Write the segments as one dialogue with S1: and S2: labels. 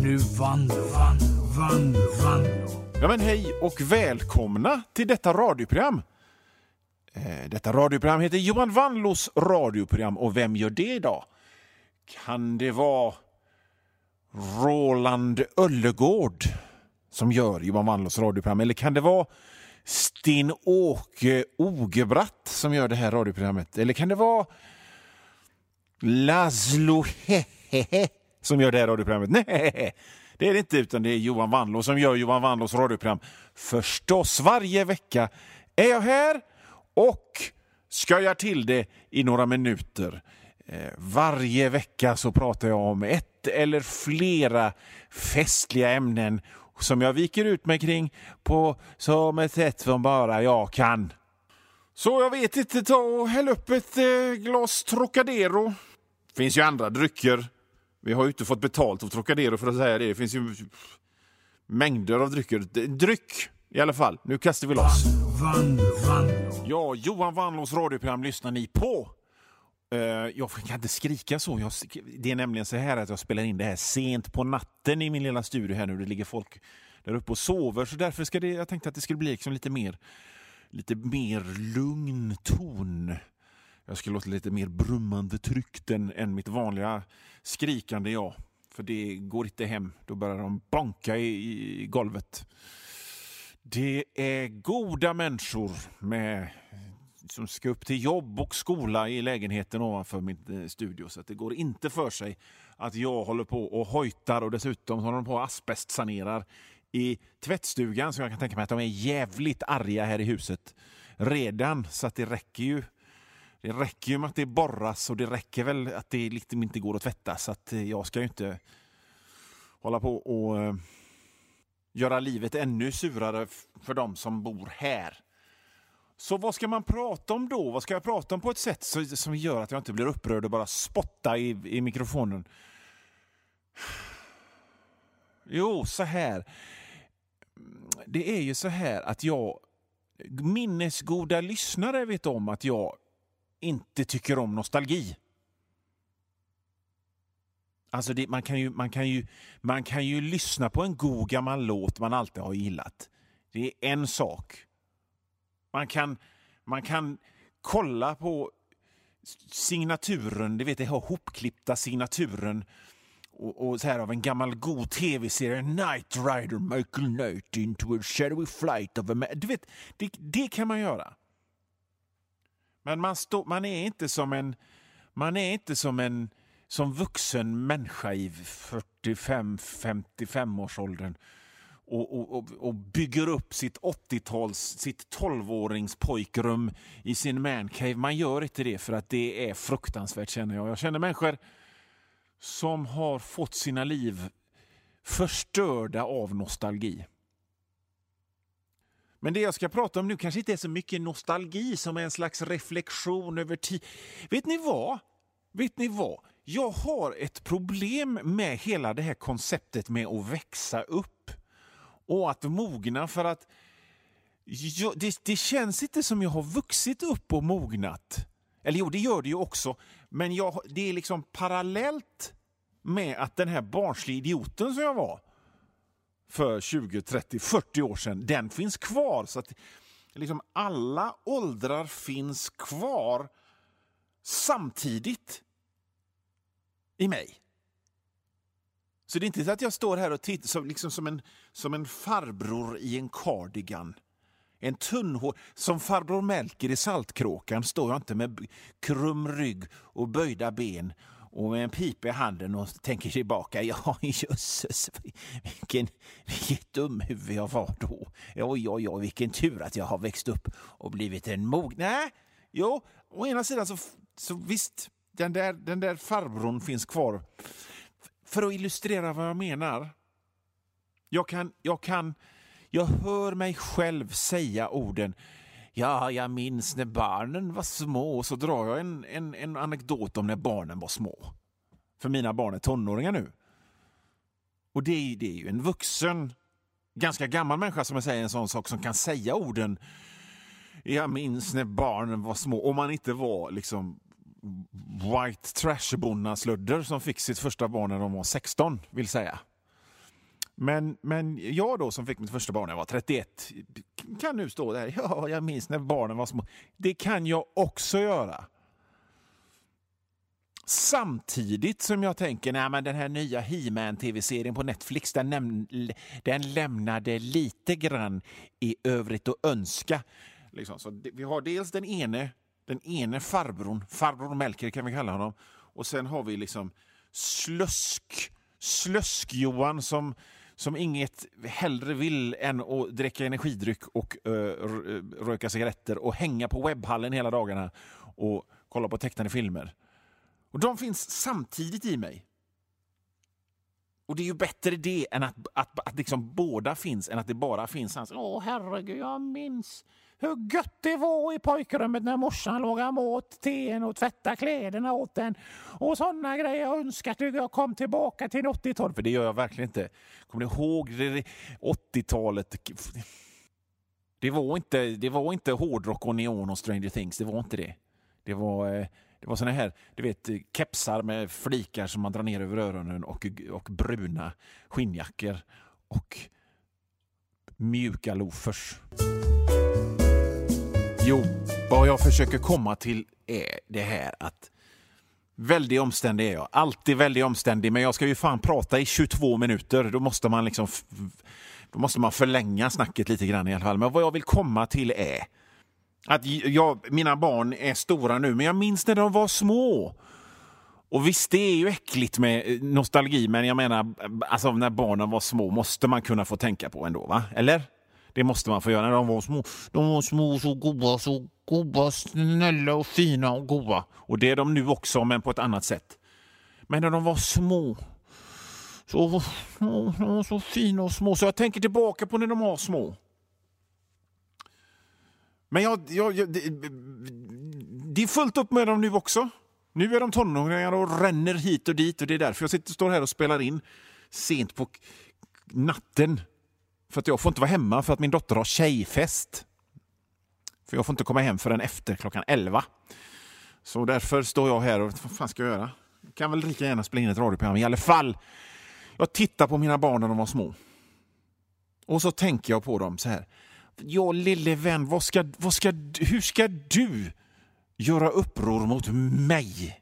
S1: nu Vanlo.
S2: Ja men hej och välkomna till detta radioprogram. Detta radioprogram heter Johan Vanlos radioprogram, och vem gör det idag? Kan det vara Roland Öllegård som gör Johan Vanlos radioprogram, eller kan det vara Sten-Åke Ogebratt som gör det här radioprogrammet, eller kan det vara Laszlo Hehehe som gör det här radioprogrammet? Nej, det är det inte, utan det är Johan Vanlo som gör Johan Vanlos radioprogram. Förstås, varje vecka är jag här och ska jag till det i några minuter. Varje vecka så pratar jag om ett eller flera festliga ämnen som jag viker ut mig kring på som ett sätt som bara jag kan. Så jag vet inte, ta och häll upp ett glas Trocadero. Det finns ju andra drycker. Vi har ju inte fått betalt av Trocadero för att säga det. Det finns ju mängder av drycker. Dryck i alla fall. Nu kastar vi loss. Ja, Johan Vanlos radioprogram lyssnar ni på. Jag kan inte skrika så. Det är nämligen så här att jag spelar in det här sent på natten i min lilla studio här nu. Det ligger folk där uppe och sover. Så därför jag tänkte att det skulle bli liksom lite mer lugn ton. Jag skulle låta lite mer brummande tryckt än mitt vanliga skrikande jag. För det går inte hem. Då börjar de banka i golvet. Det är goda människor som ska upp till jobb och skola i lägenheten ovanför min studio. Så att det går inte för sig att jag håller på och hojtar, och dessutom håller de på och asbestsanerar i tvättstugan. Så jag kan tänka mig att de är jävligt arga här i huset redan. Så att det räcker ju med att det borras, och det räcker väl att det liksom inte går att tvätta. Så att jag ska ju inte hålla på och göra livet ännu surare för de som bor här. Så vad ska man prata om då? Vad ska jag prata om på ett sätt som gör att jag inte blir upprörd och bara spotta i mikrofonen? Jo, så här. Det är ju så här att minnesgoda lyssnare vet om att jag inte tycker om nostalgi. Alltså man kan ju lyssna på en god gammal låt man alltid har gillat. Det är en sak. Man kan kolla på signaturen, det har hopklippta signaturen och så här av en gammal god tv-serie, Knight Rider, Michael Knight into a shadowy flight of a man. Du vet, det kan man göra. Men man är inte som vuxen människa i 45-55 års åldern och bygger upp sitt 80-tals, sitt 12-årings pojkrum i sin mancave. Man gör inte det, för att det är fruktansvärt, känner jag. Jag känner människor som har fått sina liv förstörda av nostalgi. Men det jag ska prata om nu kanske inte är så mycket nostalgi som en slags reflektion över tid. Vet ni vad? Jag har ett problem med hela det här konceptet med att växa upp och att mogna, för att det känns inte som jag har vuxit upp och mognat. Eller jo, det gör det ju också. Men det är liksom parallellt med att den här barnsliga idioten som jag var för 20, 30, 40 år sedan, den finns kvar. Så att liksom alla åldrar finns kvar samtidigt i mig. Så det är inte så att jag står här och tittar liksom som en farbror i en cardigan. En tunnhår, som farbror Melker i Saltkråkan står jag inte med krum rygg och böjda ben och med en pipa i handen och tänker tillbaka. Ja, jösses, vilket dumhuvud jag var då. Ja, vilken tur att jag har växt upp och blivit en Nej, jo, å ena sidan så visst, den där farbrorn finns kvar. För att illustrera vad jag menar. Jag hör mig själv säga orden. Ja, jag minns när barnen var små. Och så drar jag en anekdot om när barnen var små. För mina barn är tonåringar nu. Och det är ju en vuxen, ganska gammal människa som säger en sån sak, som kan säga orden. Jag minns när barnen var små. Om man inte var liksom white trash-bonna sludder som fick sitt första barn när de var 16, vill säga. Men jag då som fick mitt första barn när jag var 31 kan nu stå där. Ja, jag minns när barnen var små. Det kan jag också göra. Samtidigt som jag tänker, nej men den här nya He-Man-tv-serien på Netflix, den lämnade lite grann i övrigt att önska. Liksom. Så vi har dels den ene farbror Melker kan vi kalla honom. Och sen har vi liksom Slösk-Johan som inget hellre vill än att dricka energidryck och röka cigaretter och hänga på webbhallen hela dagarna och kolla på tecknade filmer. Och de finns samtidigt i mig. Och det är ju bättre det än att liksom båda finns än att det bara finns hans. Herregud, jag minns hur gött det var i pojkrummet när morsan lagade mat till en och tvätta kläderna åt den. Och sådana grejer. Jag önskar att jag kom tillbaka till 80-talet. För det gör jag verkligen inte. Kommer ni ihåg 80-talet? Det var inte hårdrock och neon och Stranger Things. Det var inte det. Det var såna här, du vet, kepsar med flikar som man drar ner över öronen och bruna skinnjackor och mjuka loafers. Jo, vad jag försöker komma till är det här att väldigt omständig är jag. Alltid väldigt omständig, men jag ska ju fan prata i 22 minuter. Då måste man förlänga snacket lite grann i alla fall. Men vad jag vill komma till är att mina barn är stora nu, men jag minns när de var små. Och visst, det är ju äckligt med nostalgi, men jag menar, alltså när barnen var små måste man kunna få tänka på ändå, va? Eller? Det måste man få göra när de var små. De var små, så goda, snälla och fina och goda. Och det är de nu också, men på ett annat sätt. Men när de var små, så fina och små. Så jag tänker tillbaka på när de var små. Men det är fullt upp med dem nu också. Nu är de tonåringar och ränner hit och dit. Och det är därför jag står här och spelar in sent på natten. För att jag får inte vara hemma för att min dotter har tjejfest. För jag får inte komma hem förrän efter klockan 11. Så därför står jag här och vad fan ska jag göra? Jag kan väl lika gärna spela in ett radioprogram. I alla fall, jag tittar på mina barn när de var små. Och så tänker jag på dem så här. Ja, lille vän, hur ska du göra uppror mot mig?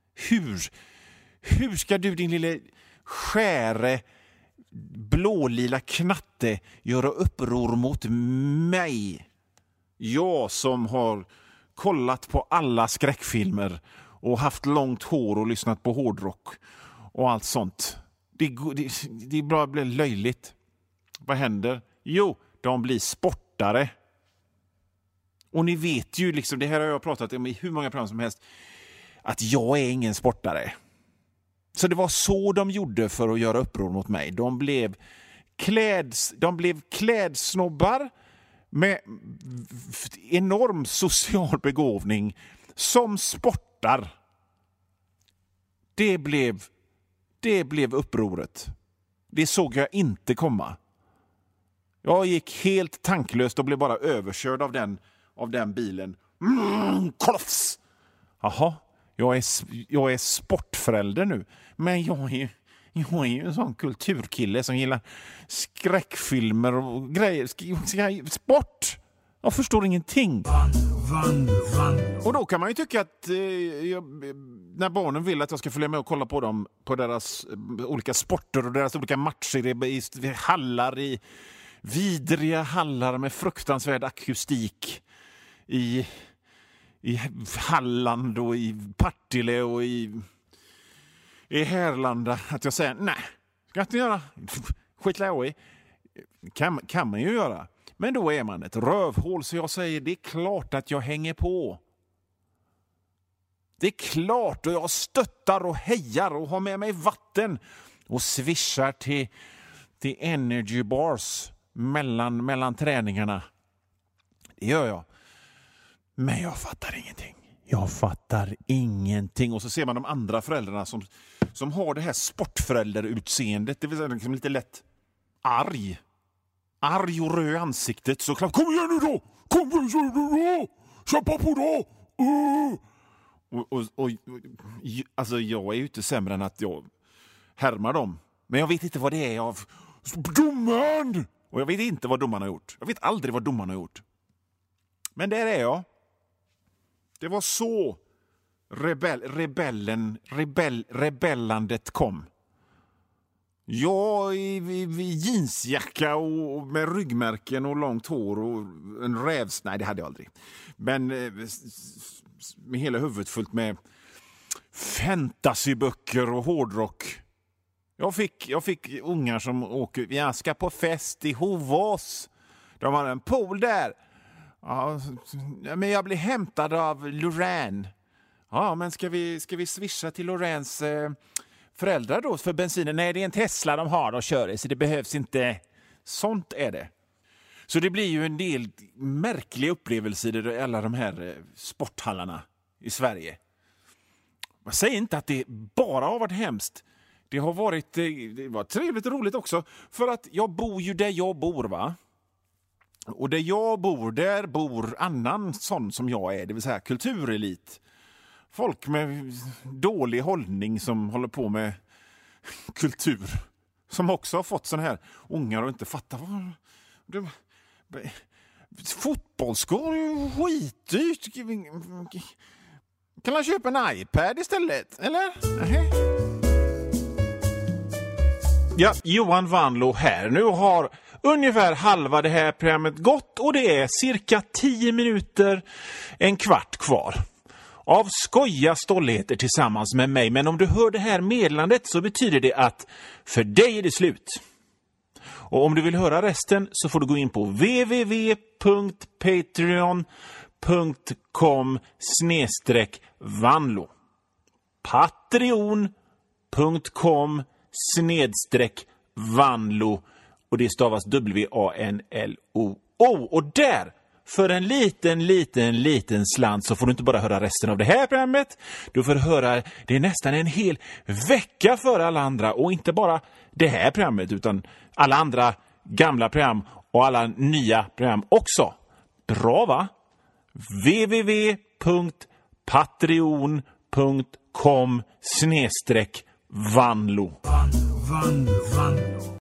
S2: Hur ska du, din lille skäre blålila knatte, göra uppror mot mig? Jag som har kollat på alla skräckfilmer och haft långt hår och lyssnat på hårdrock och allt sånt. Det bara blir löjligt. Vad händer? Jo, de blir sportare. Och ni vet ju, liksom, det här har jag pratat om i hur många program som helst, att jag är ingen sportare. Så det var så de gjorde för att göra uppror mot mig. De blev klädsnobbar med enorm social begåvning som sportar. Det blev upproret. Det såg jag inte komma. Jag gick helt tanklöst och blev bara överkörd av den bilen. Klofs! Jaha, jag är sportförälder nu. Men jag är ju en sån kulturkille som gillar skräckfilmer och grejer. Sport! Jag förstår ingenting. Och då kan man ju tycka att när barnen vill att jag ska följa med och kolla på dem på deras olika sporter och deras olika matcher i hallar, i vidriga hallar med fruktansvärd akustik i Halland och i Partille och i Härlanda, att jag säger nej, ska jag inte göra. Skitlä i. Kan man ju göra. Men då är man ett rövhål, så jag säger det är klart att jag hänger på. Det är klart, och jag stöttar och hejar och har med mig vatten och swishar till energy bars mellan träningarna. Det gör jag. Men jag fattar ingenting. Och så ser man de andra föräldrarna som har det här sportförälderutseendet. Det vill säga liksom lite lätt arg och röd i ansiktet. Så klart, kom igen nu då! Kom igen nu då! Kämpa på då! Och alltså jag är ju inte sämre än att jag härmar dem. Men jag vet inte vad det är. Jag Domaren! Och jag vet inte vad domaren har gjort. Jag vet aldrig vad domaren har gjort. Men där är jag. Det var så rebellandet kom. Jag i jeansjacka och med ryggmärken och långt hår och en rävs... Nej, det hade jag aldrig. Men med hela huvudet fullt med fantasyböcker och hårdrock. Jag fick ungar som åker... Jag ska på fest i Hovås. De har en pool där. Ja, men jag blir hämtad av Lorraine. Ja, men ska vi swisha till Lorraines föräldrar då för bensinen? Nej, det är en Tesla de har och kör i, så det behövs inte. Sånt är det. Så det blir ju en del märkliga upplevelser i alla de här sporthallarna i Sverige. Jag säger inte att det bara har varit hemskt. Det var trevligt och roligt också. För att jag bor ju där jag bor, va? Och där jag bor, där bor annan sån som jag är. Det vill säga kulturelit. Folk med dålig hållning som håller på med kultur. Som också har fått sån här ungar och inte fattar vad... Fotbollsskor är ju skitdyrt. Kan man köpa en iPad istället? Eller? Ja, Johan Vanlo här. Nu har ungefär halva det här programmet gått och det är cirka 10 minuter, en kvart kvar. Av skoja stolligheter tillsammans med mig. Men om du hör det här meddelandet så betyder det att för dig är det slut. Och om du vill höra resten så får du gå in på www.patreon.com/Vanlo. Patreon.com/Vanlo. Och det stavas WANLO. Och där, för en liten slant, så får du inte bara höra resten av det här programmet. Du får höra det nästan en hel vecka för alla andra. Och inte bara det här programmet, utan alla andra gamla program och alla nya program också. Bra, va? www.patreon.com/Vanlo.